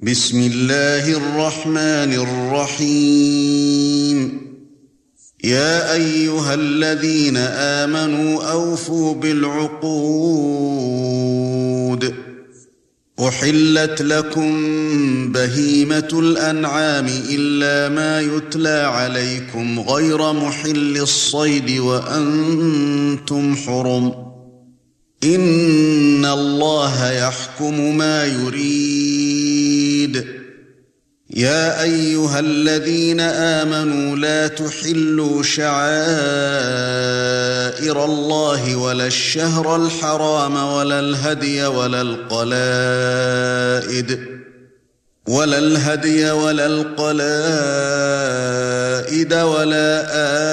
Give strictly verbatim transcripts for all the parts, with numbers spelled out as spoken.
بسم الله الرحمن الرحيم يا أيها الذين آمنوا أوفوا بالعقود أحلت لكم بهيمة الأنعام إلا ما يتلى عليكم غير محل الصيد وأنتم حرم إن الله يحكم ما يريد يا أيها الذين آمنوا لا تحلوا شعائر الله ولا الشهر الحرام ولا الهدي ولا القلائد ولا الهدي ولا القلائد ولا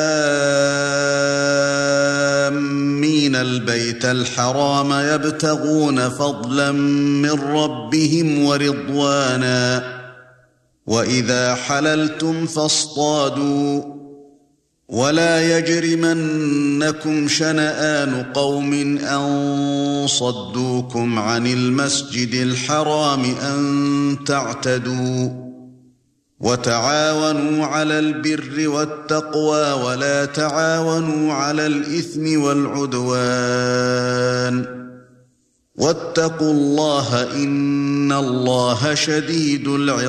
آمين البيت الحرام يبتغون فضلا من ربهم ورضوانا وَإِذَا حَلَلْتُمْ فَاصْطَادُوا وَلَا يَجْرِمَنَّكُمْ شَنَآنُ قَوْمٍ أَن صَدُّوكُمْ عَنِ الْمَسْجِدِ الْحَرَامِ أَن تَعْتَدُوا وَتَعَاوَنُوا عَلَى الْبِرِّ وَالتَّقْوَى وَلَا تَعَاوَنُوا عَلَى الْإِثْمِ وَالْعُدْوَانِ واتقوا الله إن الله شديد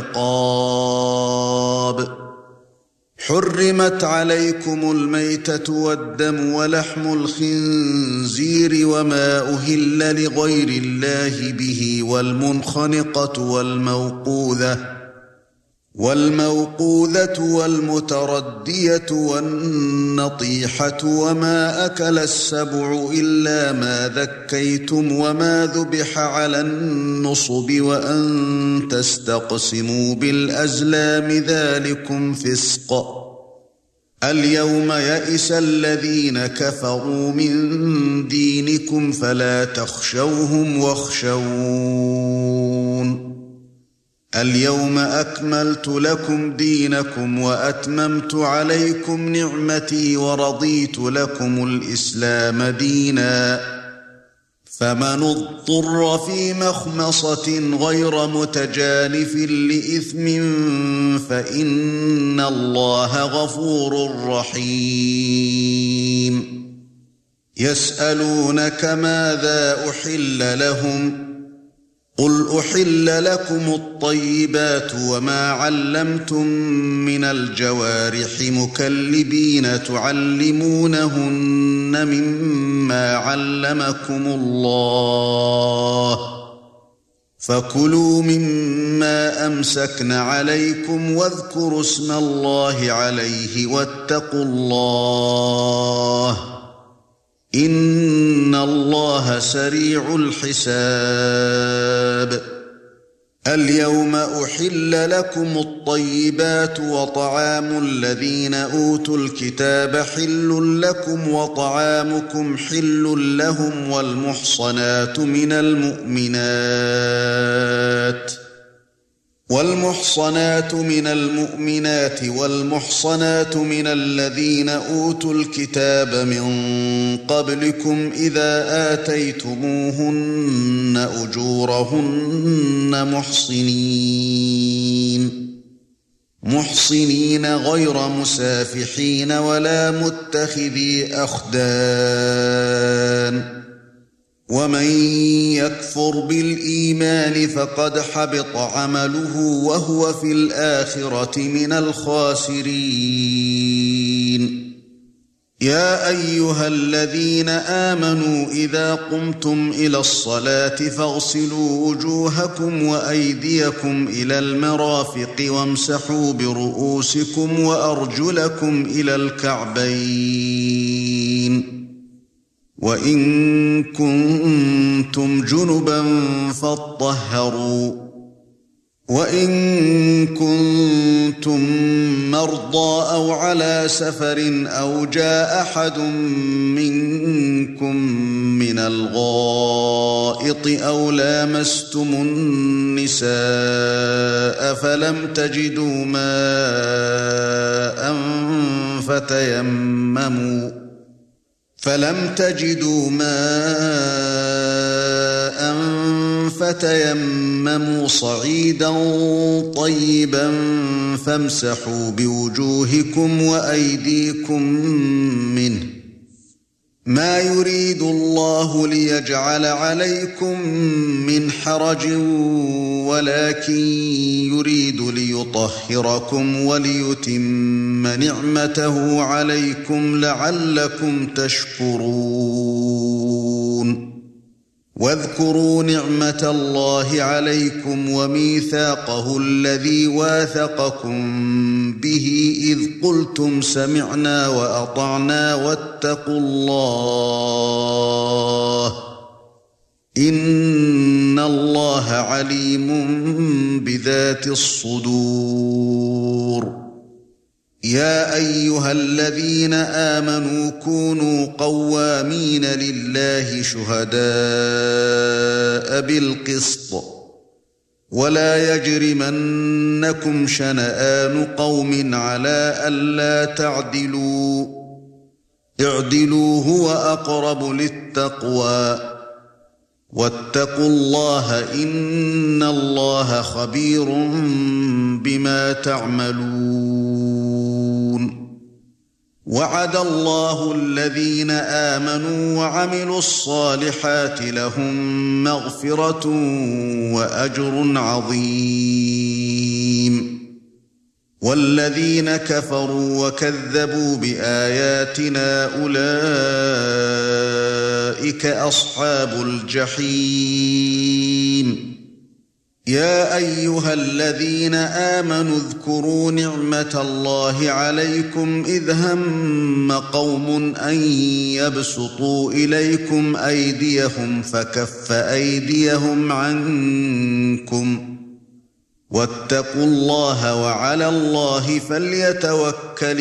العقاب حرمت عليكم الميتة والدم ولحم الخنزير وما أهل لغير الله به والمنخنقة والموقوذة والموقوذة والمتردية والنطيحة وما أكل السبع إلا ما ذكيتم وما ذبح على النصب وأن تستقسموا بالأزلام ذلكم فسق اليوم يئس الذين كفروا من دينكم فلا تخشوهم واخشون اليوم أكملت لكم دينكم وأتممت عليكم نعمتي ورضيت لكم الإسلام دينا فمن اضطر في مخمصة غير متجانف لإثم فإن الله غفور رحيم يسألونك ماذا أحل لهم قل أحل لكم الطيبات وما علمتم من الجوارح مكلبين تعلمونهن مما علمكم الله فكلوا مما أمسكن عليكم واذكروا اسم الله عليه واتقوا الله إن الله سريع الحساب اليوم أحل لكم الطيبات وطعام الذين أوتوا الكتاب حل لكم وطعامكم حل لهم والمحصنات من المؤمنات والمحصنات من المؤمنات والمحصنات من الذين أوتوا الكتاب من قبلكم إذا آتيتموهن أجورهن محصنين محصنين غير مسافحين ولا متخذي أخدان ومن يكفر بالإيمان فقد حبط عمله وهو في الآخرة من الخاسرين يا أيها الذين آمنوا إذا قمتم إلى الصلاة فاغسلوا وجوهكم وأيديكم إلى المرافق وامسحوا برؤوسكم وأرجلكم إلى الكعبين وَإِن كُنتُمْ جُنُبًا فَاطَّهَّرُوا وَإِن كُنتُم مَّرْضَىٰ أَوْ عَلَىٰ سَفَرٍ أَوْ جَاءَ أَحَدٌ مِّنكُم مِّنَ الْغَائِطِ أَوْ لَامَسْتُمُ النِّسَاءَ فَلَمْ تَجِدُوا مَاءً فَتَيَمَّمُوا فَلَمْ تَجِدُوا مَاءً فتيمموا صعيدا طيبا فامسحوا بوجوهكم وأيديكم منه ما يريد الله ليجعل عليكم من حرج ولكن يريد ليطهركم وليتم نعمته عليكم لعلكم تشكرون واذكروا نعمة الله عليكم وميثاقه الذي واثقكم به إذ قلتم سمعنا وأطعنا واتقوا الله إن الله عليم بذات الصدور يا أيها الذين آمنوا كونوا قوامين لله شهداء بالقسط ولا يجرمنكم شنآن قوم على ألا تعدلوا اعدلوا هو أقرب للتقوى واتقوا الله إن الله خبير بما تعملون وعد الله الذين آمنوا وعملوا الصالحات لهم مغفرة وأجر عظيم والذين كفروا وكذبوا بآياتنا أولئك أصحاب الجحيم يا أيها الذين آمنوا اذكروا نعمة الله عليكم إذ هم قوم أن يبسطوا إليكم أيديهم فكف أيديهم عنكم واتقوا الله وعلى الله فليتوكل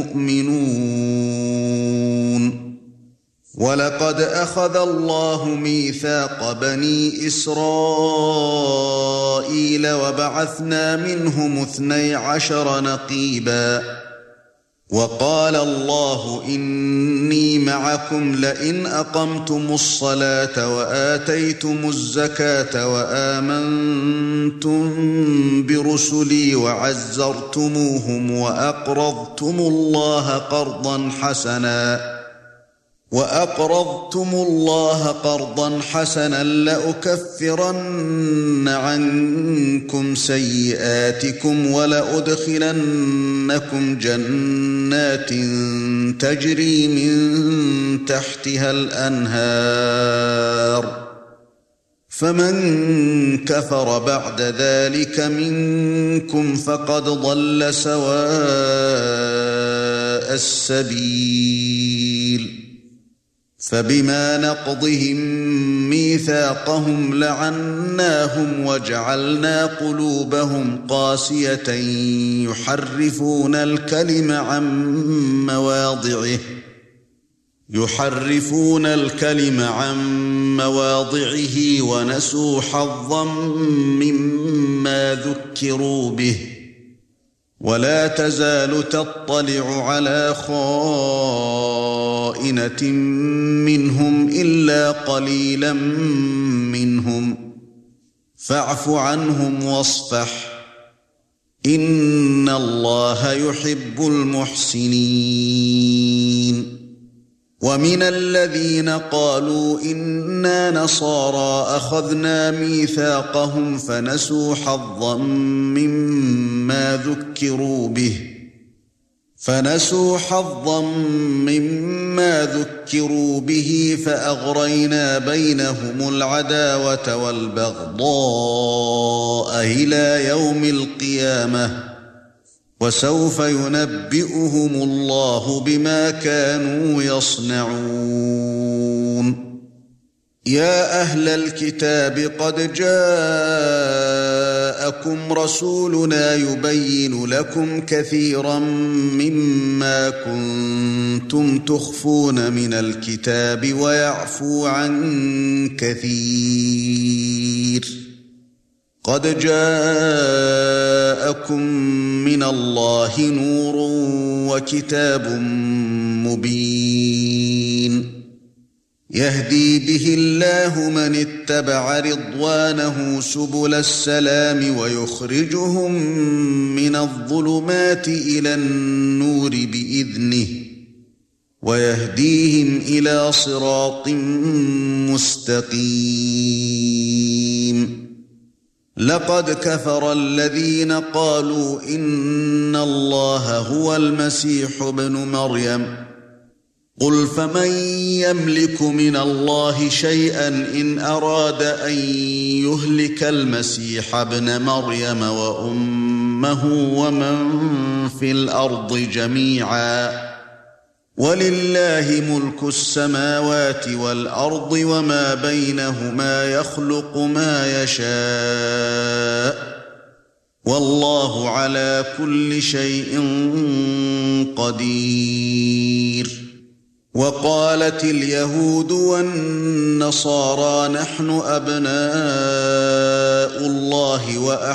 المؤمنون ولقد أخذ الله ميثاق بني إسرائيل وبعثنا منهم اثني عشر نقيبا وقال الله إني معكم لئن أقمتم الصلاة وآتيتم الزكاة وآمنتم برسلي وعزرتموهم وأقرضتم الله قرضا حسنا وأقرضتم الله قرضا حسنا لأكفرن عنكم سيئاتكم ولأدخلنكم جنات تجري من تحتها الأنهار فمن كفر بعد ذلك منكم فقد ضل سواء السبيل فبما نقضهم ميثاقهم لعناهم وجعلنا قلوبهم قاسية يحرفون الكلم عن مواضعه يحرفون الكلم عن مواضعه ونسوا حظا مما ذكروا به ولا تزال تطلع على خائنة منهم إلا قليلا منهم فاعف عنهم واصفح إن الله يحب المحسنين ومن الذين قالوا إنا نصارى أخذنا ميثاقهم فنسوا حظا مما ذكروا به فنسوا حظا مما ذكروا به فأغرينا بينهم العداوة والبغضاء إلى يوم القيامة وسوف ينبئهم الله بما كانوا يصنعون يا أهل الكتاب قد جاءكم رسولنا يبين لكم كثيرا مما كنتم تخفون من الكتاب ويعفو عن كثير قد جاءكم من الله نور وكتاب مبين يهدي به الله من اتبع رضوانه سبل السلام ويخرجهم من الظلمات إلى النور بإذنه ويهديهم إلى صراط مستقيم لقد كفر الذين قالوا إن الله هو المسيح ابن مريم قل فمن يملك من الله شيئا إن أراد أن يهلك المسيح ابن مريم وأمه ومن في الأرض جميعا ولله ملك السماوات والأرض وما بينهما يخلق ما يشاء والله على كل شيء قدير وقالت اليهود والنصارى نحن أبناء الله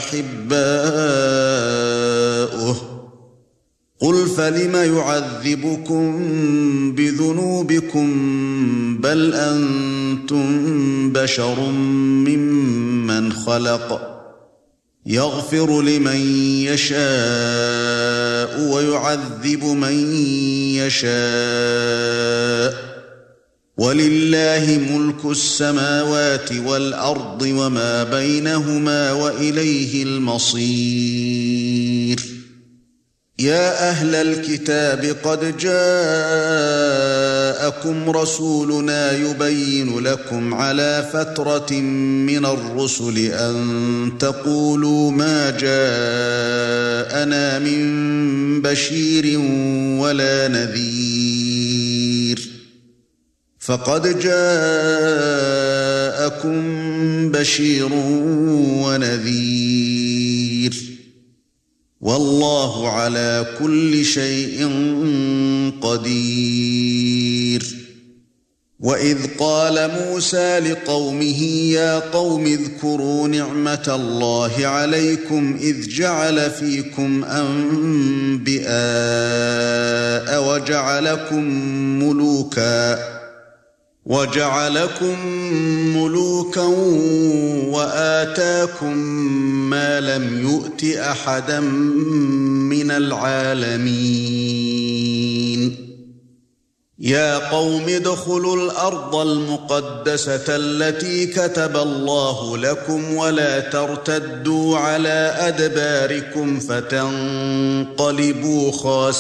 وأحباؤه قل فلم يعذبكم بذنوبكم بل أنتم بشر ممن خلق يغفر لمن يشاء ويعذب من يشاء ولله ملك السماوات والأرض وما بينهما وإليه المصير يا أهل الكتاب قد جاءكم رسولنا يبين لكم على فترة من الرسل أن تقولوا ما جاءنا من بشير ولا نذير فقد جاءكم بشير ونذير والله على كل شيء قدير وإذ قال موسى لقومه يا قوم اذكروا نعمة الله عليكم إذ جعل فيكم أنبياء وجعلكم ملوكا وَجَعَلَكُم مُّلُوكًا وَآتَاكُم مَّا لَمْ يُؤْتِ أَحَدًا مِّنَ الْعَالَمِينَ يَا قَوْمِ ادْخُلُوا الْأَرْضَ الْمُقَدَّسَةَ الَّتِي كَتَبَ اللَّهُ لَكُمْ وَلَا تَرْتَدُّوا عَلَى أَدْبَارِكُمْ فَتَنقَلِبُوا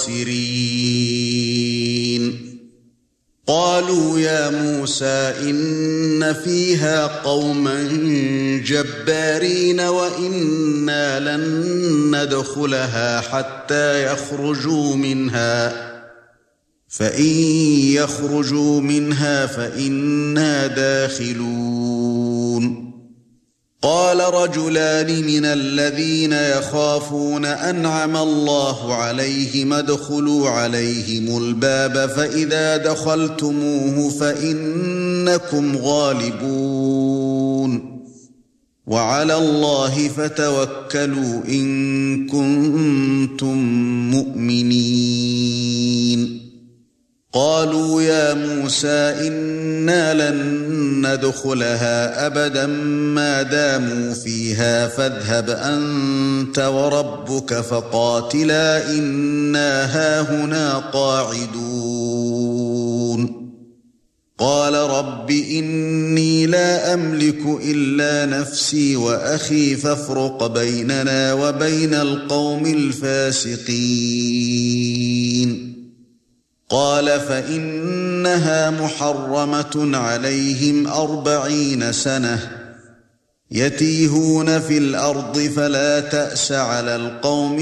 خَاسِرِينَ قالوا يا موسى إن فيها قوما جبارين وإنا لن ندخلها حتى يخرجوا منها فإن يخرجوا منها فإنا داخلون قال رجلان من الذين يخافون أنعم الله عليهم ادخلوا عليهم الباب فإذا دخلتموه فإنكم غالبون وعلى الله فتوكلوا إن كنتم مؤمنين قالوا يا موسى إنا لن ندخلها أبدا ما داموا فيها فاذهب أنت وربك فقاتلا إنا هاهنا قاعدون قال رب إني لا أملك إلا نفسي وأخي فافرق بيننا وبين القوم الفاسقين قال فإنها محرمة عليهم أربعين سنة يتيهون في الأرض فلا تأس على القوم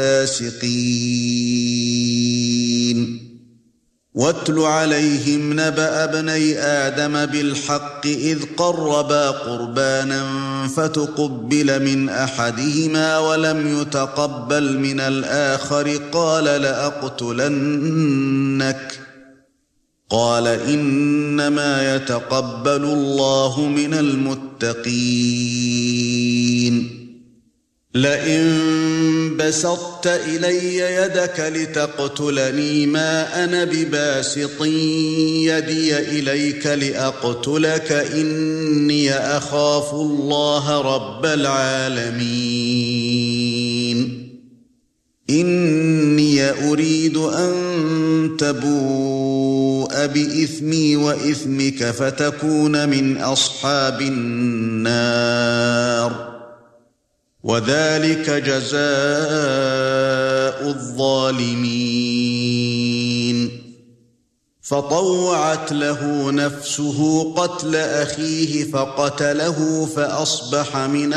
الفاسقين واتل عليهم نبأ ابني آدم بالحق إذ قربا قربانا فتقبل من أحدهما ولم يتقبل من الآخر قال لأقتلنك قال إنما يتقبل الله من المتقين لئن بسطت إلي يدك لتقتلني ما أنا بباسط يدي إليك لأقتلك إني أخاف الله رب العالمين إني أريد أن تبوء بإثمي وإثمك فتكون من أصحاب النار وذلك جزاء الظالمين فطوعت له نفسه قتل أخيه فقتله فأصبح من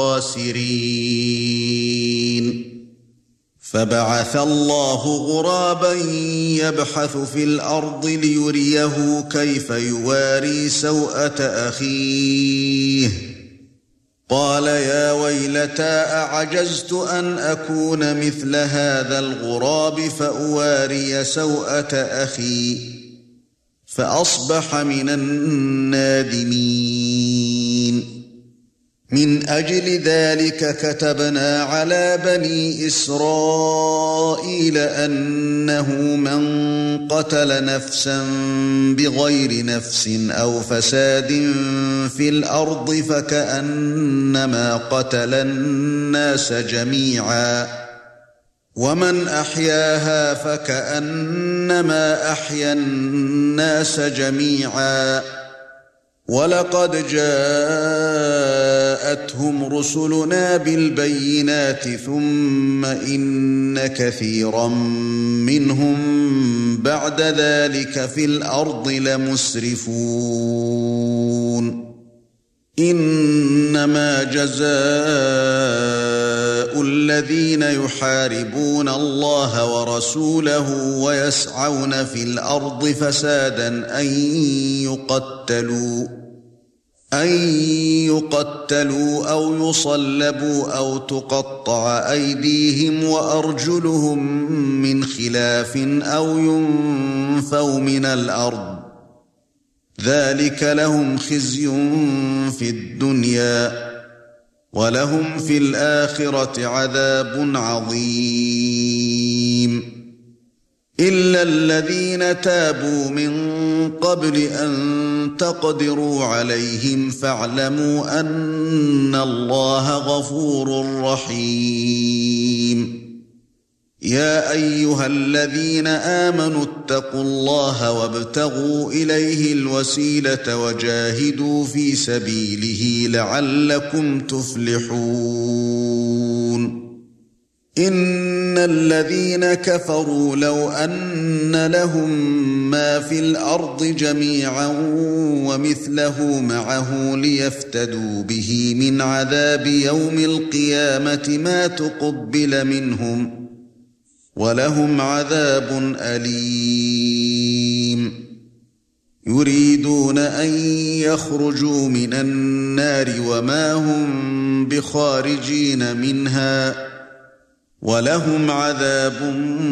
الخاسرين فبعث الله غرابا يبحث في الأرض ليريه كيف يواري سوءة أخيه قال يا ويلتى أعجزت أن أكون مثل هذا الغراب فأواري سوءة أخي فأصبح من النادمين من أجل ذلك كتبنا على بني إسرائيل أنه من قتل نفسا بغير نفس أو فساد في الأرض فكأنما قتل الناس جميعا ومن أحياها فكأنما أحيا الناس جميعا وَلَقَدْ جَاءَتْهُمْ رُسُلُنَا بِالْبَيِّنَاتِ ثُمَّ إِنَّ كَثِيرًا مِنْهُمْ بَعْدَ ذَلِكَ فِي الْأَرْضِ لَمُسْرِفُونَ إِنَّمَا جَزَاءُ الَّذِينَ يُحَارِبُونَ اللَّهَ وَرَسُولَهُ وَيَسْعَوْنَ فِي الْأَرْضِ فَسَادًا أَن يُقَتَّلُوا أَن يُقَتَّلُوا أَوْ يُصَلَّبُوا أَوْ تُقَطَّعَ أَيْدِيهِمْ وَأَرْجُلُهُم مِّنْ خِلَافٍ أَوْ يُنفَوْا مِنَ الْأَرْضِ ذَلِكَ لَهُمْ خِزْيٌ فِي الدُّنْيَا وَلَهُمْ فِي الْآخِرَةِ عَذَابٌ عَظِيمٌ إِلَّا الَّذِينَ تَابُوا مِن قَبْلِ أَن تَقْدِرُوا عَلَيْهِمْ فَاعْلَمُوا أَنَّ اللَّهَ غَفُورٌ رَّحِيمٌ يَا أَيُّهَا الَّذِينَ آمَنُوا اتَّقُوا اللَّهَ وَابْتَغُوا إِلَيْهِ الْوَسِيلَةَ وَجَاهِدُوا فِي سَبِيلِهِ لَعَلَّكُمْ تُفْلِحُونَ إِنَّ الَّذِينَ كَفَرُوا لَوْ أَنَّ لَهُم مَّا فِي الْأَرْضِ جَمِيعًا وَمِثْلَهُ مَعَهُ لِيَفْتَدُوا بِهِ مِنْ عَذَابِ يَوْمِ الْقِيَامَةِ مَا تُقُبِّلَ مِنْهُمْ وَلَهُمْ عَذَابٌ أَلِيمٌ يُرِيدُونَ أَن يَخْرُجُوا مِنَ النَّارِ وَمَا هُمْ بِخَارِجِينَ مِنْهَا وَلَهُمْ عَذَابٌ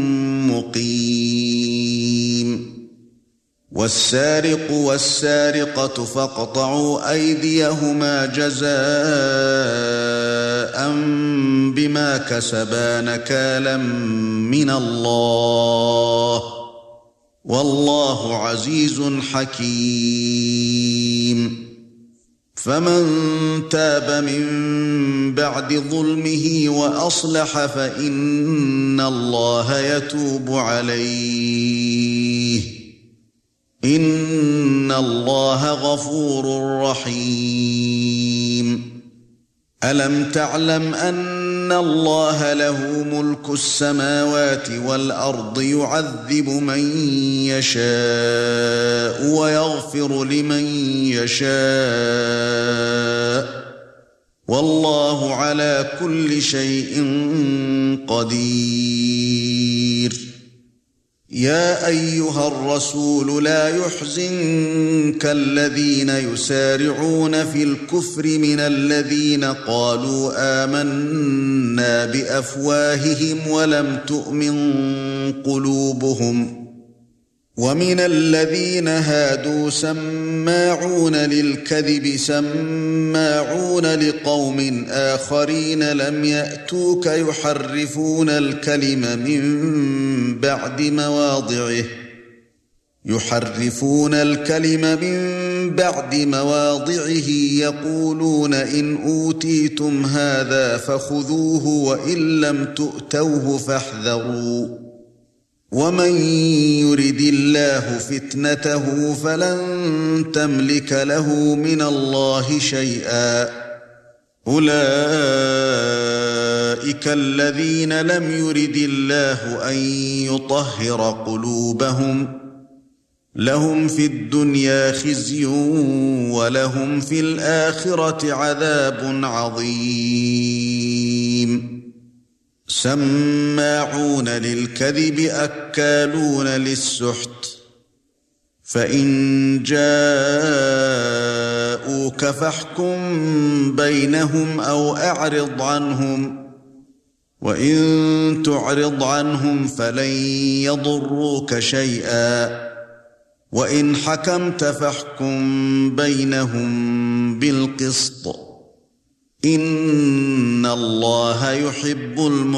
مُقِيمٌ وَالسَّارِقُ وَالسَّارِقَةُ فَاقْطَعُوا أَيْدِيَهُمَا جَزَاءً بِمَا كَسَبَا نَكَالًا مِنَ اللَّهِ وَاللَّهُ عَزِيزٌ حَكِيمٌ فَمَن تَابَ مِن بَعْدِ ظُلْمِهِ وَأَصْلَحَ فَإِنَّ اللَّهَ يَتُوبُ عَلَيْهِ إِنَّ اللَّهَ غَفُورٌ رَّحِيمٌ أَلَمْ تَعْلَمْ أَنَّ اللَّهَ لَهُ مُلْكُ السَّمَاوَاتِ وَالْأَرْضِ يُعَذِّبُ مَن يَشَاءُ وَيَغْفِرُ لِمَن يَشَاءُ وَاللَّهُ عَلَى كُلِّ شَيْءٍ قَدِيرٌ يَا أَيُّهَا الرَّسُولُ لَا يَحْزُنكَ الَّذِينَ يُسَارِعُونَ فِي الْكُفْرِ مِنَ الَّذِينَ قَالُوا آمَنَّا بِأَفْوَاهِهِمْ وَلَمْ تُؤْمِنْ قُلُوبُهُمْ وَمِنَ الَّذِينَ هَادُوا سَمَّاعُونَ سماعون للكذب سماعون لقوم آخرين لم يأتوك يحرفون الكلم من بعد مواضعه يحرفون الكلم من بعد مواضعه يقولون إن أوتيتم هذا فخذوه وإن لم تؤتوه فاحذروا ومن يرد الله فتنته فلن تملك له من الله شيئا أولئك الذين لم يرد الله أن يطهر قلوبهم لهم في الدنيا خزي ولهم في الآخرة عذاب عظيم سماعون للكذب أكالون للسحت فإن جاءوك فاحكم بينهم أو أعرض عنهم وإن تعرض عنهم فلن يضروك شيئا وإن حكمت فاحكم بينهم بالقسط إن الله يحب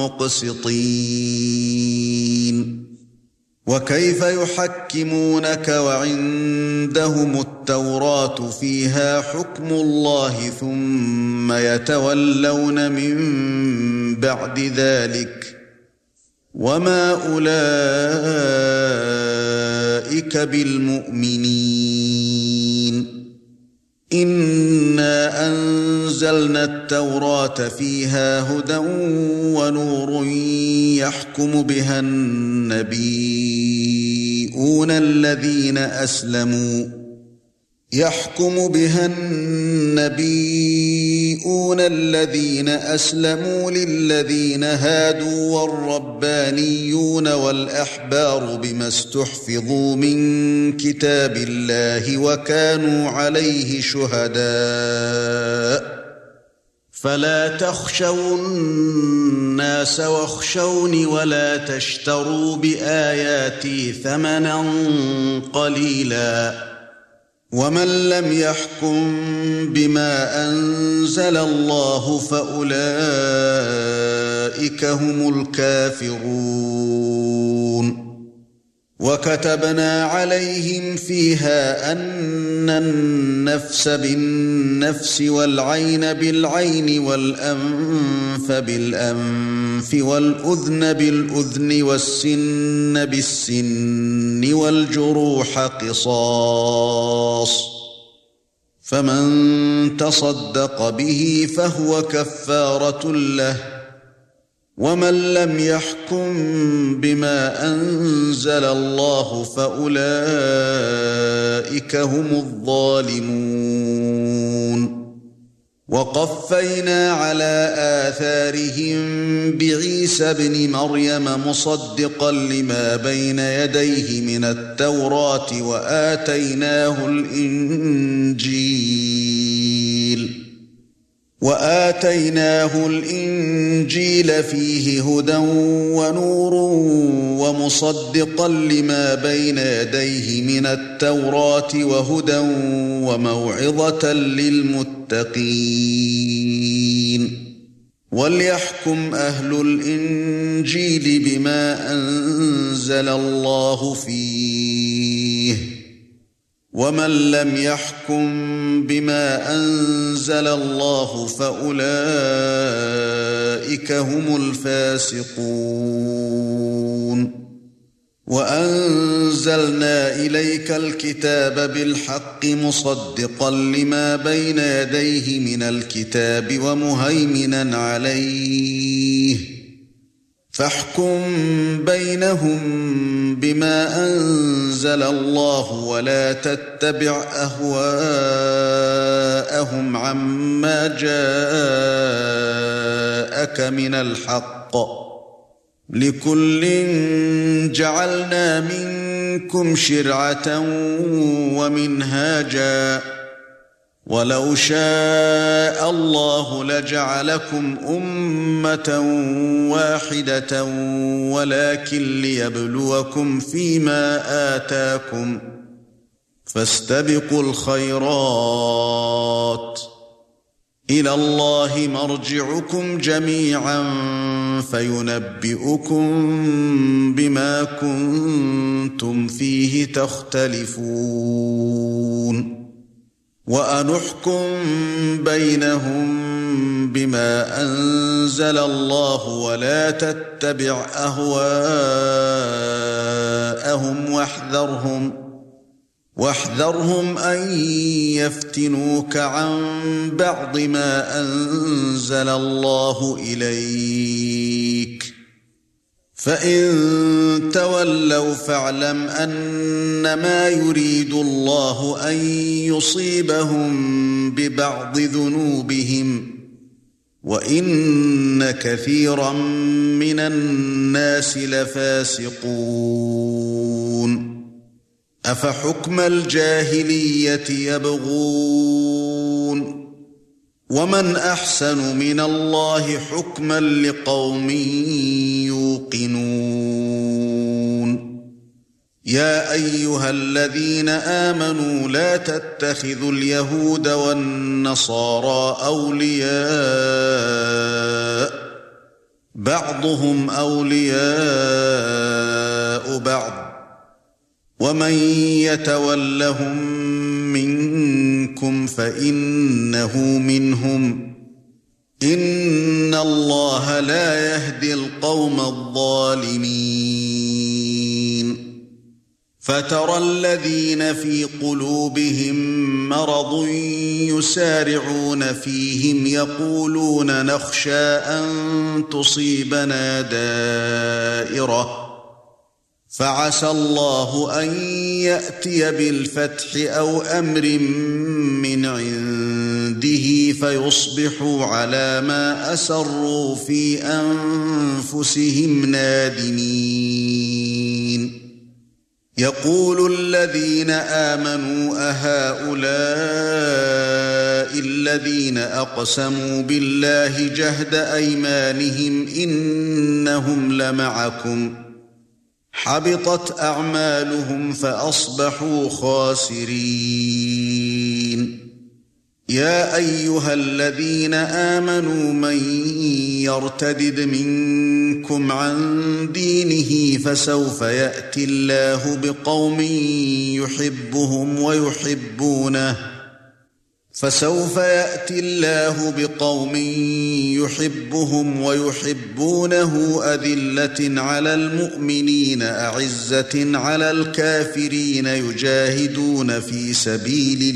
المقسطين وكيف يحكمونك وعندهم التوراة فيها حكم الله ثم يتولون من بعد ذلك وما أولئك بالمؤمنين إنا أنزلنا التوراة فيها هدى ونور يحكم بها النبيون الذين أسلموا يحكم بها النبيون الذين أسلموا للذين هادوا والربانيون والأحبار بما استحفظوا من كتاب الله وكانوا عليه شهداء فلا تخشوا الناس واخشوني ولا تشتروا بآياتي ثمنا قليلا ومن لم يحكم بما أنزل الله فأولئك هم الكافرون وكتبنا عليهم فيها أن النفس بالنفس والعين بالعين والأنف بالأنف والأذن بالأذن والسن بالسن والجروح قصاص فمن تصدق به فهو كفارة له ومن لم يحكم بما أنزل الله فأولئك هم الظالمون وقفينا على آثارهم بعيسى ابن مريم مصدقا لما بين يديه من التوراة وآتيناه الإنجيل وآتيناه الإنجيل فيه هدى ونور ومصدقا لما بين يديه من التوراة وهدى وموعظة للمتقين وليحكم أهل الإنجيل بما أنزل الله فيه ومن لم يحكم بما أنزل الله فأولئك هم الفاسقون وأنزلنا إليك الكتاب بالحق مصدقا لما بين يديه من الكتاب ومهيمنا عليه فاحكم بينهم بما أنزل الله ولا تتبع أهواءهم عما جاءك من الحق لكل جعلنا منكم شرعة ومنهاجا ولو شاء الله لجعلكم أمة واحدة ولكن ليبلوكم فيما آتاكم فاستبقوا الخيرات إلى الله مرجعكم جميعا فينبئكم بما كنتم فيه تختلفون وأنحكم بينهم بما أنزل الله ولا تتبع أهواءهم واحذرهم واحذرهم أن يفتنوك عن بعض ما أنزل الله إليك فإن تولوا فاعلم أنما يريد الله أن يصيبهم ببعض ذنوبهم وإن كثيرا من الناس لفاسقون أفحكم الجاهلية يبغون ومن أحسن من الله حكما لقوم يوقنون يا أيها الذين آمنوا لا تتخذوا اليهود والنصارى أولياء بعضهم أولياء بعض ومن يتولهم منكم فإنه منهم إن الله لا يهدي القوم الظالمين فترى الذين في قلوبهم مرض يسارعون فيهم يقولون نخشى أن تصيبنا دائرة فعسى الله أن يأتي بالفتح أو أمر من عنده فيصبحوا على ما أسروا في أنفسهم نادمين يقول الذين آمنوا أهؤلاء الذين أقسموا بالله جهد أيمانهم إنهم لمعكم حبطت أعمالهم فأصبحوا خاسرين يا أيها الذين آمنوا من يرتدد منكم عن دينه فسوف يأتي الله بقوم يحبهم ويحبونه فسوف يأتي الله بقوم يحبهم ويحبونه أذلة على المؤمنين أعزة على الكافرين يجاهدون في سبيل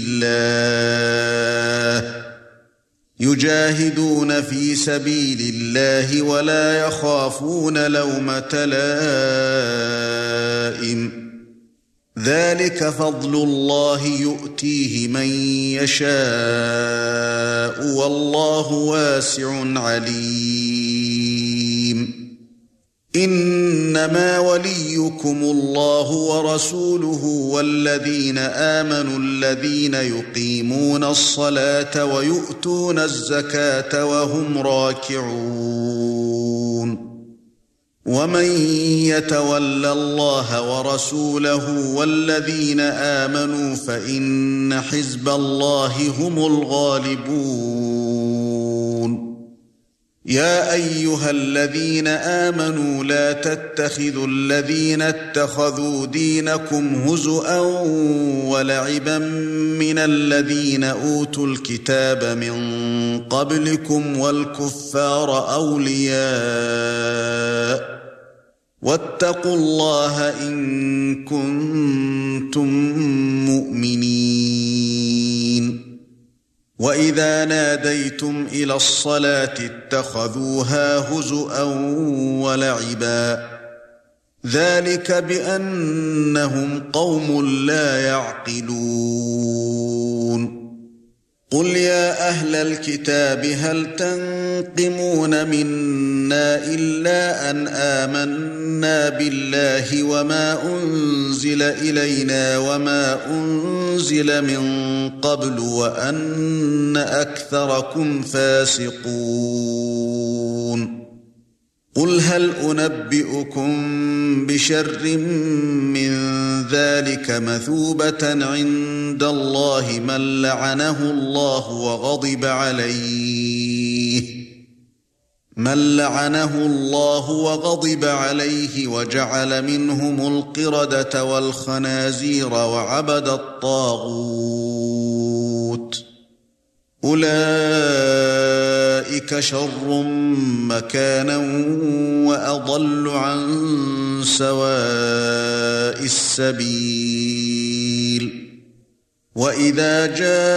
الله يجاهدون في سبيل الله ولا يخافون لومة لائم ذلك فضل الله يؤتيه من يشاء والله واسع عليم إنما وليكم الله ورسوله والذين آمنوا الذين يقيمون الصلاة ويؤتون الزكاة وهم راكعون ومن يتول الله ورسوله والذين آمنوا فإن حزب الله هم الغالبون يا أيها الذين آمنوا لا تتخذوا الذين اتخذوا دينكم هزؤا ولعبا من الذين أوتوا الكتاب من قبلكم والكفار أولياء واتقوا الله إن كنتم مؤمنين وإذا ناديتم إلى الصلاة اتخذوها هزؤا ولعبا ذلك بأنهم قوم لا يعقلون قل يا أهل الكتاب هل تنقمون منا إلا أن آمنا بالله وما أنزل إلينا وما أنزل من قبل وأن أكثركم فاسقون قل هل أنبئكم بشر من ذلك مثوبة عند الله من لعنه الله وغضب عليه من لعنه الله وغضب عليه وجعل منهم القردة والخنازير وعبد الطاغوت أولئك شر مكانا وأضل عن سواء السبيل وإذا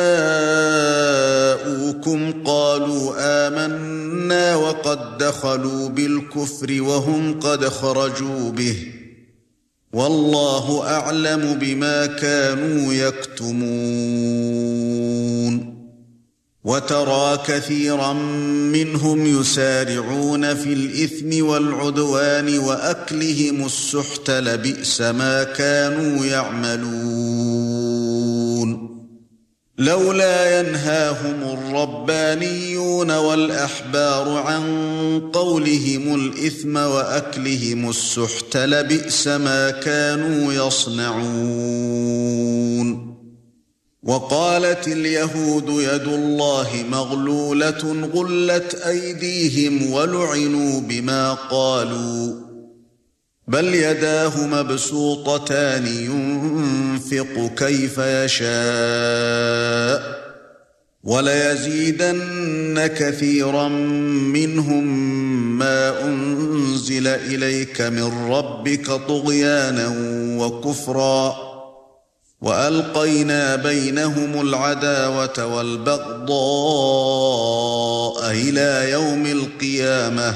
جاءوكم قالوا آمنا وقد دخلوا بالكفر وهم قد خرجوا به والله أعلم بما كانوا يكتمون وترى كثيرا منهم يسارعون في الإثم والعدوان وأكلهم السحت لبئس ما كانوا يعملون لولا ينهاهم الربانيون والأحبار عن قولهم الإثم وأكلهم السحت لبئس ما كانوا يصنعون وقالت اليهود يد الله مغلولة غلت أيديهم ولعنوا بما قالوا بل يداه مبسوطتان ينفق كيف يشاء وليزيدن كثيرا منهم ما أنزل إليك من ربك طغيانا وكفرا وألقينا بينهم العداوة والبغضاء إلى يوم القيامة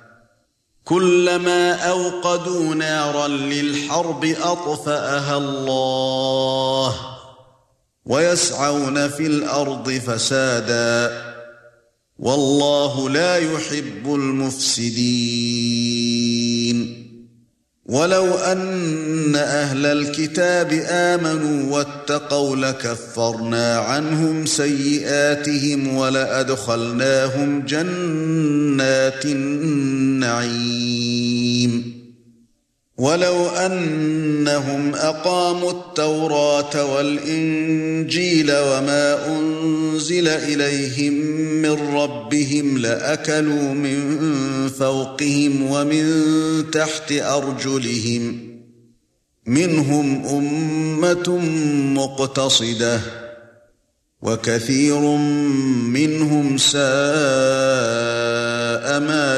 كلما أوقدوا نارا للحرب أطفأها الله ويسعون في الأرض فسادا والله لا يحب المفسدين ولو أن أهل الكتاب آمنوا واتقوا لكفرنا عنهم سيئاتهم ولأدخلناهم جنات النعيم ولو أنهم أقاموا التوراة والإنجيل وما أنزل إليهم من ربهم لأكلوا من فوقهم ومن تحت أرجلهم منهم أمة مقتصدة وكثير منهم ساء ما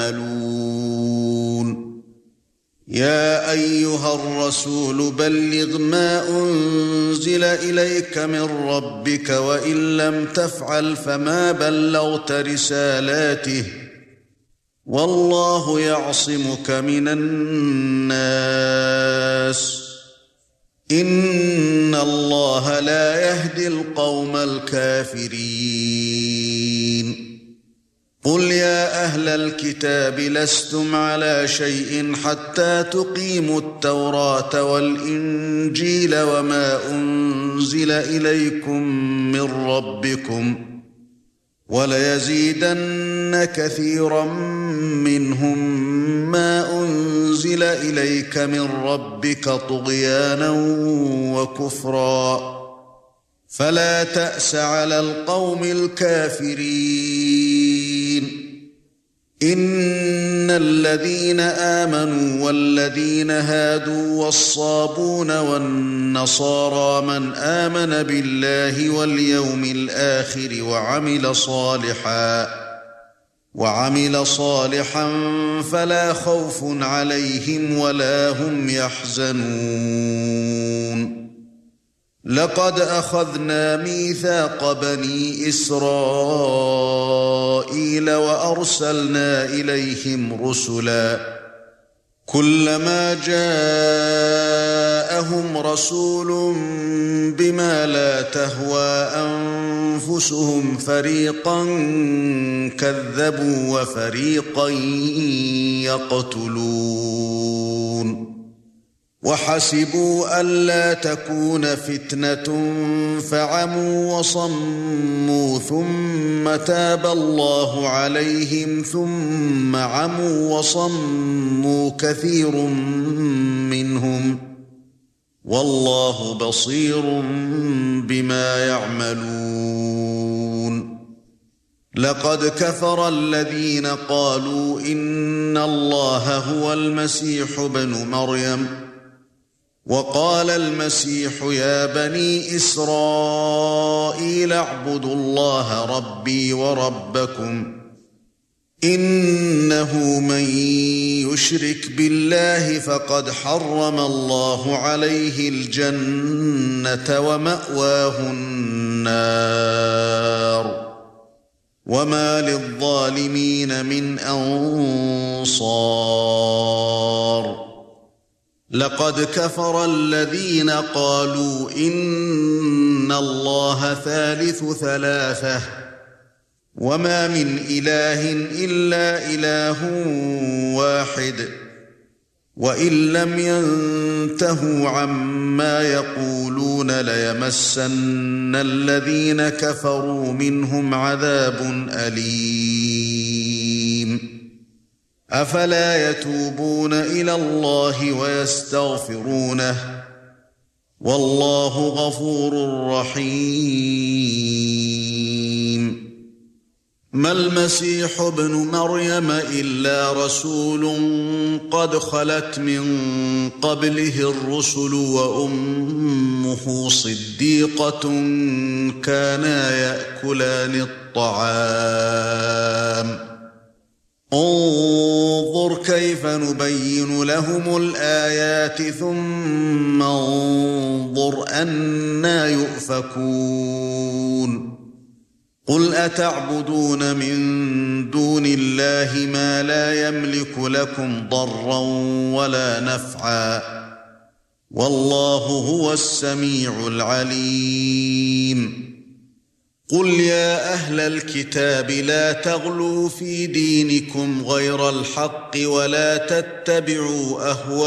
يعملون يا أيها الرسول بلغ ما أنزل إليك من ربك وإن لم تفعل فما بلغت رسالاته والله يعصمك من الناس إن الله لا يهدي القوم الكافرين قل يا أهل الكتاب لستم على شيء حتى تقيموا التوراة والإنجيل وما أنزل إليكم من ربكم وليزيدن كثيرا منهم ما أنزل إليك من ربك طغيانا وكفرا فلا تأس على القوم الكافرين إن الذين آمنوا والذين هادوا والصابون والنصارى من آمن بالله واليوم الآخر وعمل صالحا وعمل صالحا فلا خوف عليهم ولا هم يحزنون لقد أخذنا ميثاق بني إسرائيل وأرسلنا إليهم رسلا كلما جاءهم رسول بما لا تهوى أنفسهم فريقا كذبوا وفريقا يقتلون وحسبوا ألا تكون فتنة فعموا وصموا ثم تاب الله عليهم ثم عموا وصموا كثير منهم والله بصير بما يعملون. لقد كفر الذين قالوا إن الله هو المسيح ابن مريم وقال المسيح يا بني إسرائيل اعبدوا الله ربي وربكم إنه من يشرك بالله فقد حرم الله عليه الجنة ومأواه النار وما للظالمين من أنصار. لقد كفر الذين قالوا إن الله ثالث ثلاثة وما من إله إلا إله واحد وإن لم ينتهوا عما يقولون ليمسن الذين كفروا منهم عذاب أليم. أفلا يتوبون إلى الله ويستغفرونه والله غفور رحيم. ما المسيح ابن مريم إلا رسول قد خلت من قبله الرسل وأمه صديقة كانا يأكلان الطعام انظر كيف نبين لهم الآيات ثم انظر أنى يؤفكون. قل أتعبدون من دون الله ما لا يملك لكم ضرا ولا نفعا والله هو السميع العليم. قل يا أهل الكتاب لا تغلوا في دينكم غير الحق ولا تتبعوا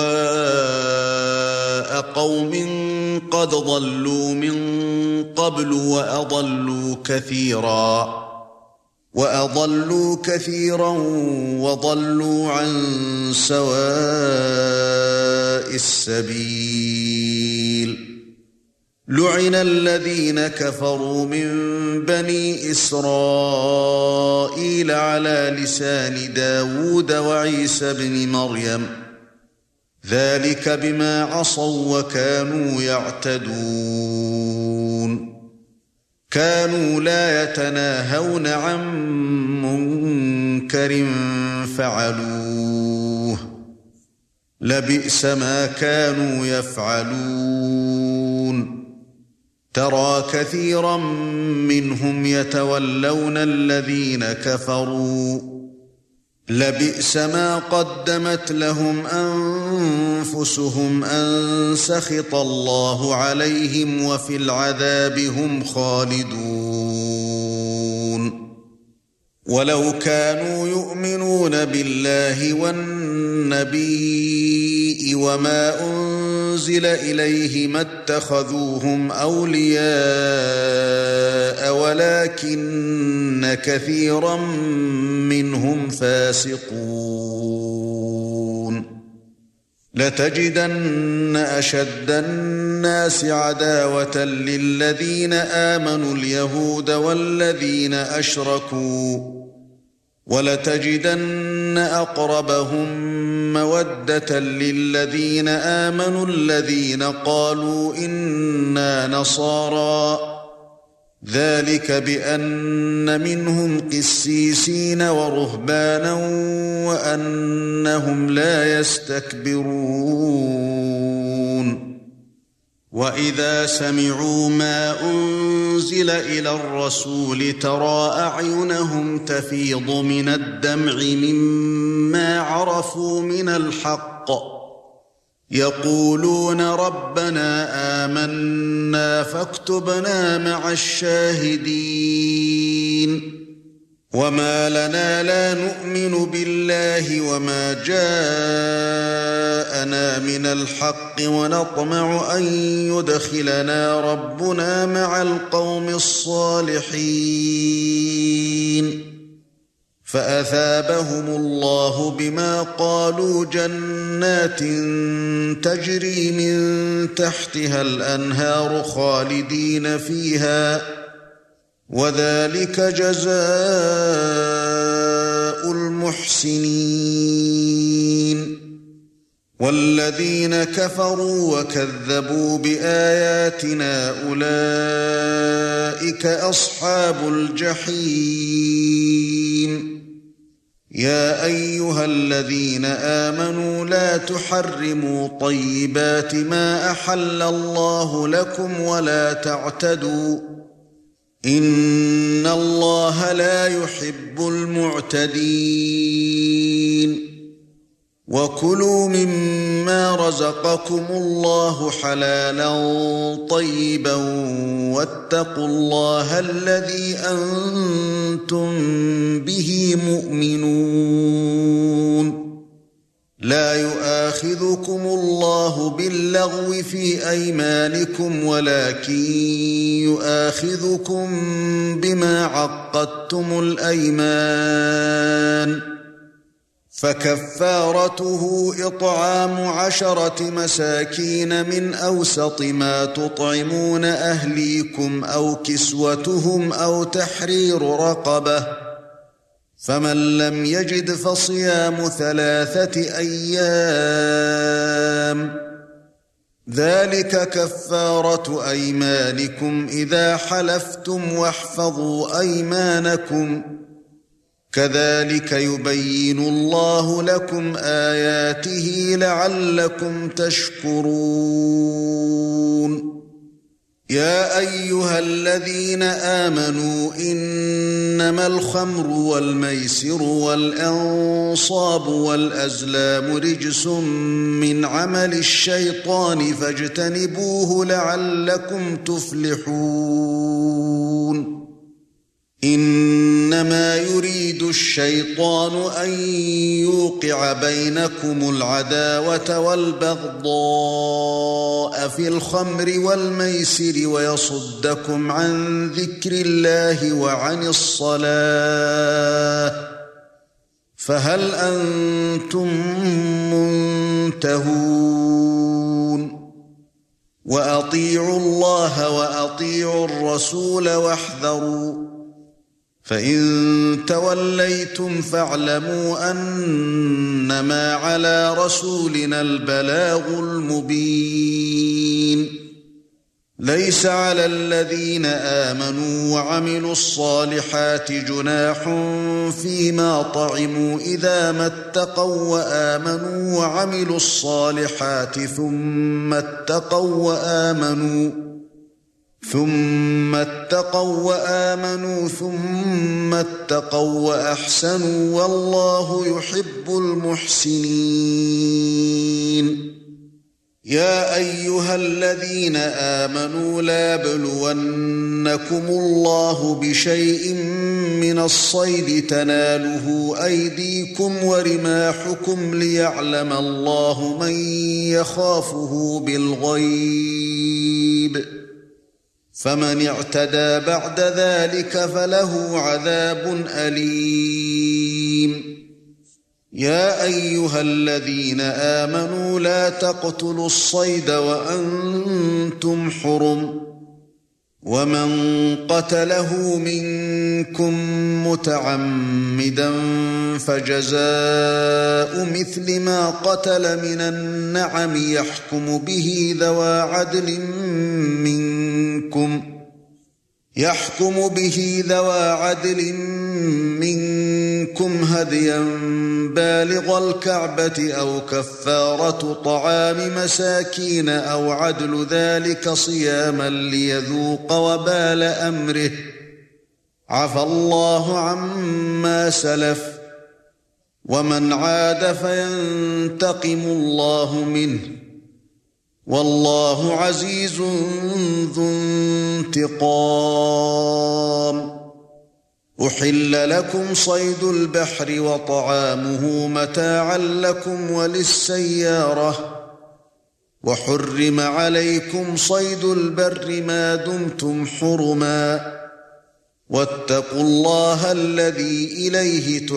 أهواء قوم قد ضلوا من قبل وأضلوا كثيرا وأضلوا كثيرا وضلوا عن سواء السبيل. لعن الذين كفروا من بني إسرائيل على لسان داود وعيسى بن مريم ذلك بما عصوا وكانوا يعتدون. كانوا لا يتناهون عن منكر فعلوه لبئس ما كانوا يفعلون. ترى كثيرا منهم يتولون الذين كفروا لبئس ما قدمت لهم أنفسهم أن سخط الله عليهم وفي العذاب هم خالدون. ولو كانوا يؤمنون بالله والنبي وما أنزل إليه ما اتخذوهم أولياء ولكن كثيرا منهم فاسقون. لتجدن أشد الناس عداوة للذين آمنوا اليهود والذين أشركوا ولتجدن أقربهم مودة للذين آمنوا الذين قالوا إنا نصارى ذلك بأن منهم قسيسين ورهبانا وأنهم لا يستكبرون. وَإِذَا سَمِعُوا مَا أُنزِلَ إِلَى الرَّسُولِ تَرَى أَعْيُنَهُمْ تَفِيضُ مِنَ الدَّمْعِ مِمَّا عَرَفُوا مِنَ الْحَقِّ يَقُولُونَ رَبَّنَا آمَنَّا فَاكْتُبْنَا مَعَ الشَّاهِدِينَ. وما لنا لا نؤمن بالله وما جاءنا من الحق ونطمع أن يدخلنا ربنا مع القوم الصالحين فأثابهم الله بما قالوا جنات تجري من تحتها الأنهار خالدين فيها وذلك جزاء المحسنين والذين كفروا وكذبوا بآياتنا أولئك أصحاب الجحيم يا أيها الذين آمنوا لا تحرموا طيبات ما أحل الله لكم ولا تعتدوا إن الله لا يحب المعتدين وكلوا مما رزقكم الله حلالا طيبا واتقوا الله الذي أنتم به مؤمنون لا يؤاخذكم الله باللغو في أيمانكم ولكن يؤاخذكم بما عقدتم الأيمان فكفارته إطعام عشرة مساكين من أوسط ما تطعمون أهليكم أو كسوتهم أو تحرير رقبة فمن لم يجد فصيام ثلاثة أيام ذلك كفارة أيمانكم إذا حلفتم واحفظوا أيمانكم كذلك يبين الله لكم آياته لعلكم تشكرون يا أيها الذين آمنوا إنما الخمر والميسر والأنصاب والأزلام رجس من عمل الشيطان فاجتنبوه لعلكم تفلحون إنما يريد الشيطان أن يوقع بينكم العداوة والبغضاء في الخمر والميسر ويصدكم عن ذكر الله وعن الصلاة فهل أنتم منتهون وأطيعوا الله وأطيعوا الرسول واحذروا فإن توليتم فاعلموا أنما على رسولنا البلاغ المبين ليس على الذين آمنوا وعملوا الصالحات جناح فيما طعموا إذا ما اتقوا وآمنوا وعملوا الصالحات ثم اتقوا وآمنوا ثم اتقوا وآمنوا ثم اتقوا وأحسنوا والله يحب المحسنين يا أيها الذين آمنوا لا يبلونكم الله بشيء من الصيد تناله أيديكم ورماحكم ليعلم الله من يخافه بالغيب فمن اعتدى بعد ذلك فله عذاب أليم يا أيها الذين آمنوا لا تقتلوا الصيد وأنتم حرم ومن قتله منكم متعمدا فجزاء مثل ما قتل من النعم يحكم به ذوى عدل منكم يحكم به ذوى عدل منكم هديا بالغ الكعبة أو كفارة طعام مساكين أو عدل ذلك صياما ليذوق وبال أمره عفى الله عما سلف ومن عاد فينتقم الله منه والله عزيز ذو انتقام أحل لكم صيد البحر وطعامه متاعا لكم وللسيارة وحرم عليكم صيد البر ما دمتم حرما واتقوا الله الذي إليه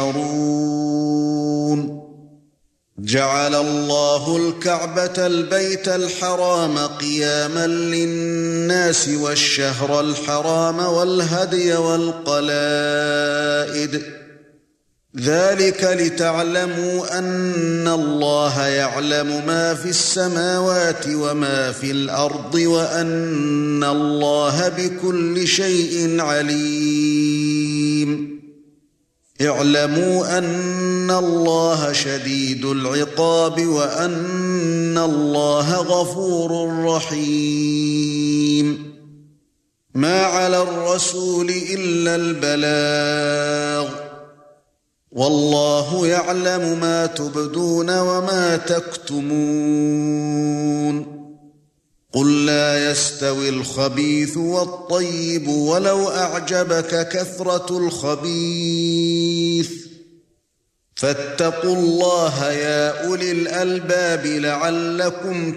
تحشرون جعل الله الكعبة البيت الحرام قياما للناس والشهر الحرام والهدي والقلائد ذلك لتعلموا أن الله يعلم ما في السماوات وما في الأرض وأن الله بكل شيء عليم اعلموا أن الله شديد العقاب وأن الله غفور رحيم ما على الرسول إلا البلاغ والله يعلم ما تبدون وما تكتمون قل لا يستوي الخبيث والطيب ولو أعجبك كثرة الخبيث فاتقوا الله يا أولي الألباب لعلكم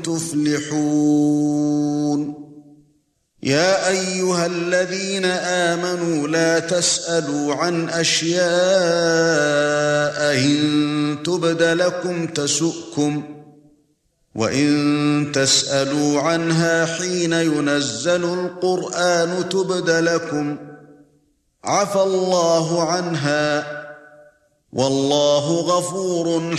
تفلحون يا أيها الذين آمنوا لا تسألوا عن أشياء إن تبد لكم تسؤكم وإن تسألوا عنها حين ينزل القرآن تبد لكم عفى الله عنها والله غفور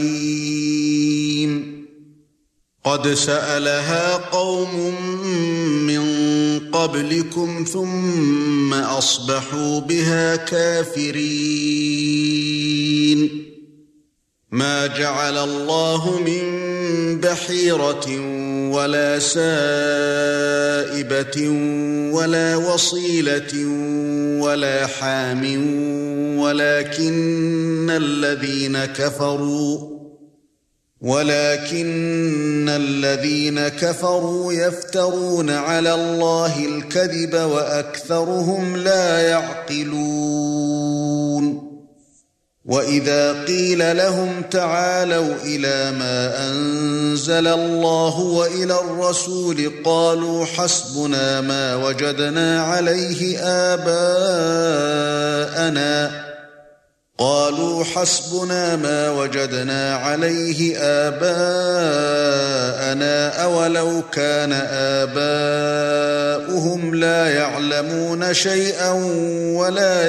حليم قد سألها قوم من قبلكم ثم أصبحوا بها كافرين ما جعل الله من بحيرة ولا سائبة ولا وصيلة ولا حام ولكن الذين كفروا ولكن الذين كفروا يفترون على الله الكذب وأكثرهم لا يعقلون وإذا قيل لهم تعالوا إلى ما أنزل الله وإلى الرسول قالوا حسبنا ما وجدنا عليه آباءنا قالوا حسبنا ما وجدنا عليه آباءنا أولو كان آباؤهم لا يعلمون شيئا ولا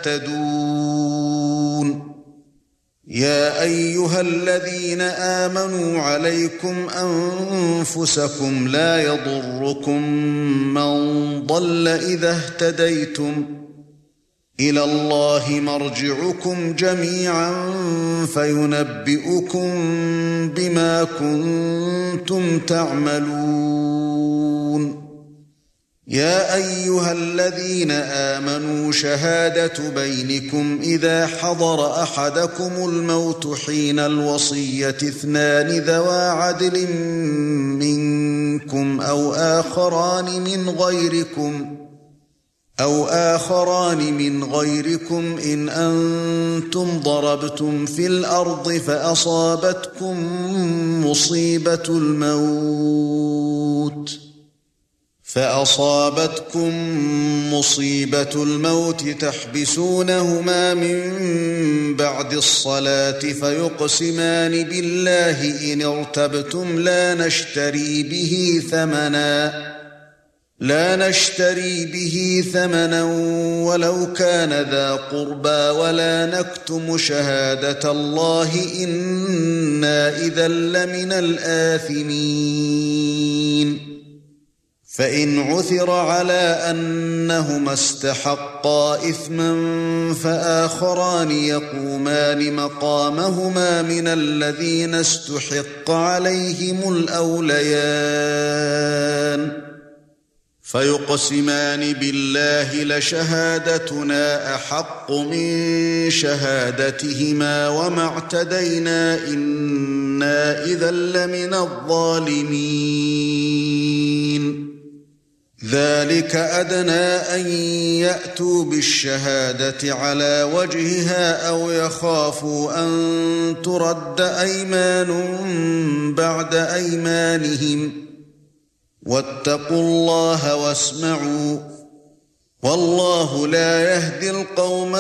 يهتدون يا أيها الذين آمنوا عليكم أنفسكم لا يضركم من ضل إذا اهتديتم إلى الله مرجعكم جميعا فينبئكم بما كنتم تعملون يا أيها الذين آمنوا شهادة بينكم إذا حضر أحدكم الموت حين الوصية اثنان ذوى عدل منكم أو آخران من غيركم أو آخران من غيركم إن أنتم ضربتم في الأرض فأصابتكم مصيبة الموت فأصابتكم مصيبة الموت تحبسونهما من بعد الصلاة فيقسمان بالله إن ارتبتم لا نشتري به ثمنا لا نشتري به ثمنا ولو كان ذا قربى ولا نكتم شهادة الله إنا إذا لمن الآثمين فإن عثر على أنهما استحقا إثما فآخران يقومان مقامهما من الذين استحق عليهم الأوليان فيقسمان بالله لشهادتنا أحق من شهادتهما وما اعتدينا إنا إذا لمن الظالمين ذلك أدنى أن يأتوا بالشهادة على وجهها أو يخافوا أن ترد أيمان بعد أيمانهم واتقوا الله واسمعوا والله لا يهدي القوم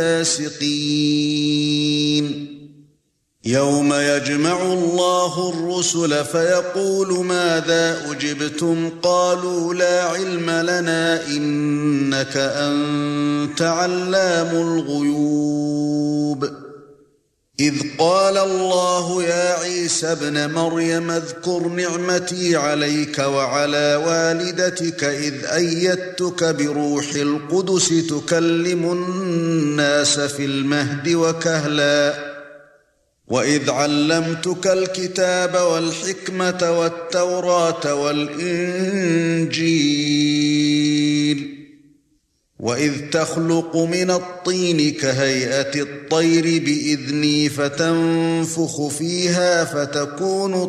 الفاسقين يوم يجمع الله الرسل فيقول ماذا أجبتم قالوا لا علم لنا إنك أنت علام الغيوب إذ قال الله يا عيسى ابن مريم اذكر نعمتي عليك وعلى والدتك إذ أيدتك بروح القدس تكلم الناس في المهد وكهلا وإذ علمتك الكتاب والحكمة والتوراة والإنجيل وإذ تخلق من الطين كهيئة الطير بإذني فتنفخ فيها فتكون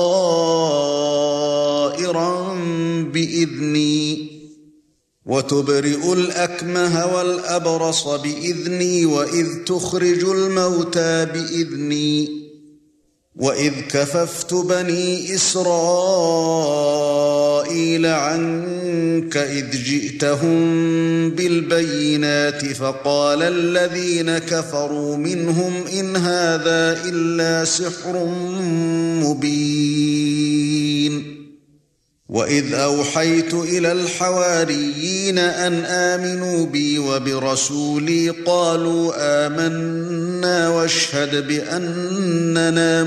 طائرا بإذني وتبرئ الأكمه والأبرص بإذني وإذ تخرج الموتى بإذني وإذ كففت بني إسرائيل عنك إذ جئتهم بالبينات فقال الذين كفروا منهم إن هذا إلا سحر مبين وإذ أوحيت إلى الحواريين أن آمنوا بي وبرسولي قالوا آمنا واشهد بأننا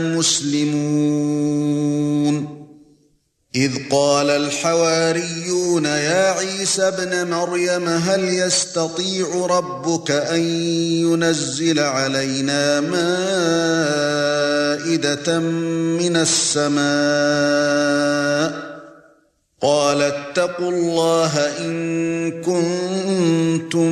مسلمون إذ قال الحواريون يا عيسى ابن مريم هل يستطيع ربك أن ينزل علينا مائدة من السماء قال اتقوا الله إن كنتم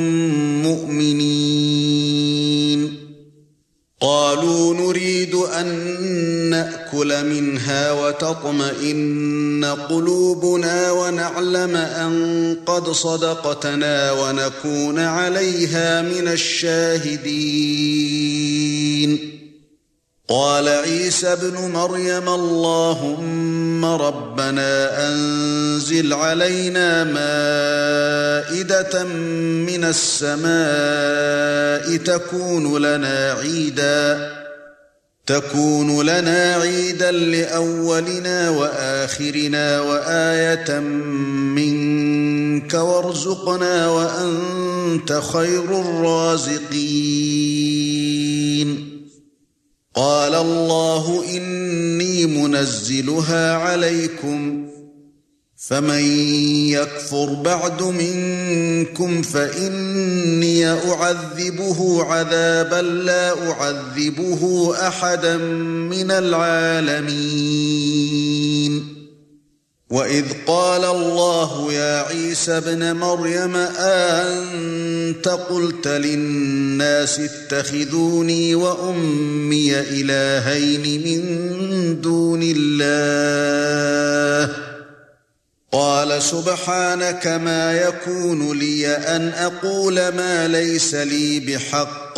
مؤمنين قالوا نريد أن نأكل منها وتطمئن قلوبنا ونعلم أن قد صدقتنا ونكون عليها من الشاهدين قال عيسى ابن مريم اللهم ربنا أنزل علينا مائدة من السماء تكون لنا عيدا تكون لنا عيدا لأولنا وآخرنا وآية منك وارزقنا وأنت خير الرازقين قال الله إني منزلها عليكم فمن يكفر بعد منكم فإني أعذبه عذابا لا أعذبه أحدا من العالمين وإذ قال الله يا عيسى ابن مريم أأنت قلت للناس اتخذوني وأمي إلهين من دون الله قال سبحانك ما يكون لي أن أقول ما ليس لي بحق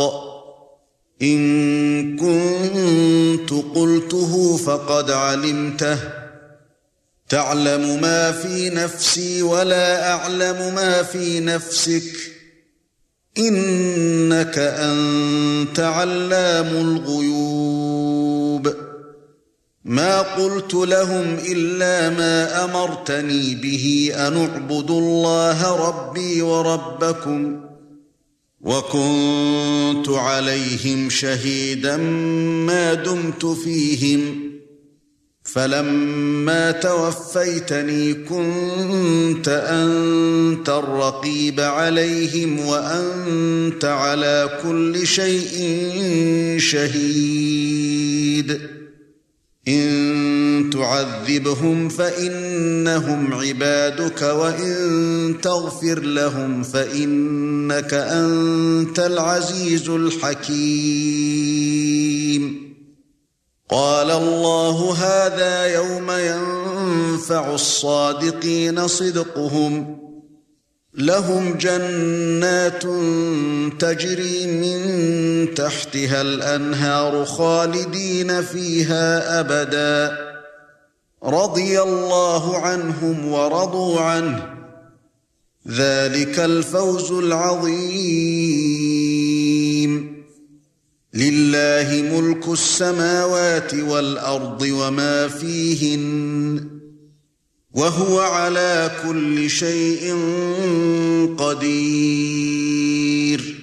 إن كنت قلته فقد علمته تعلم ما في نفسي ولا أعلم ما في نفسك إنك أنت علام الغيوب ما قلت لهم إلا ما أمرتني به أن اعبدوا الله ربي وربكم وكنت عليهم شهيدا ما دمت فيهم فلما توفيتني كنت أنت الرقيب عليهم وأنت على كل شيء شهيد إن تعذبهم فإنهم عبادك وإن تغفر لهم فإنك أنت العزيز الحكيم قال الله هذا يوم ينفع الصادقين صدقهم لهم جنات تجري من تحتها الأنهار خالدين فيها أبدا رضي الله عنهم ورضوا عنه ذلك الفوز العظيم لله ملك السماوات والأرض وما فيهن وهو على كل شيء قدير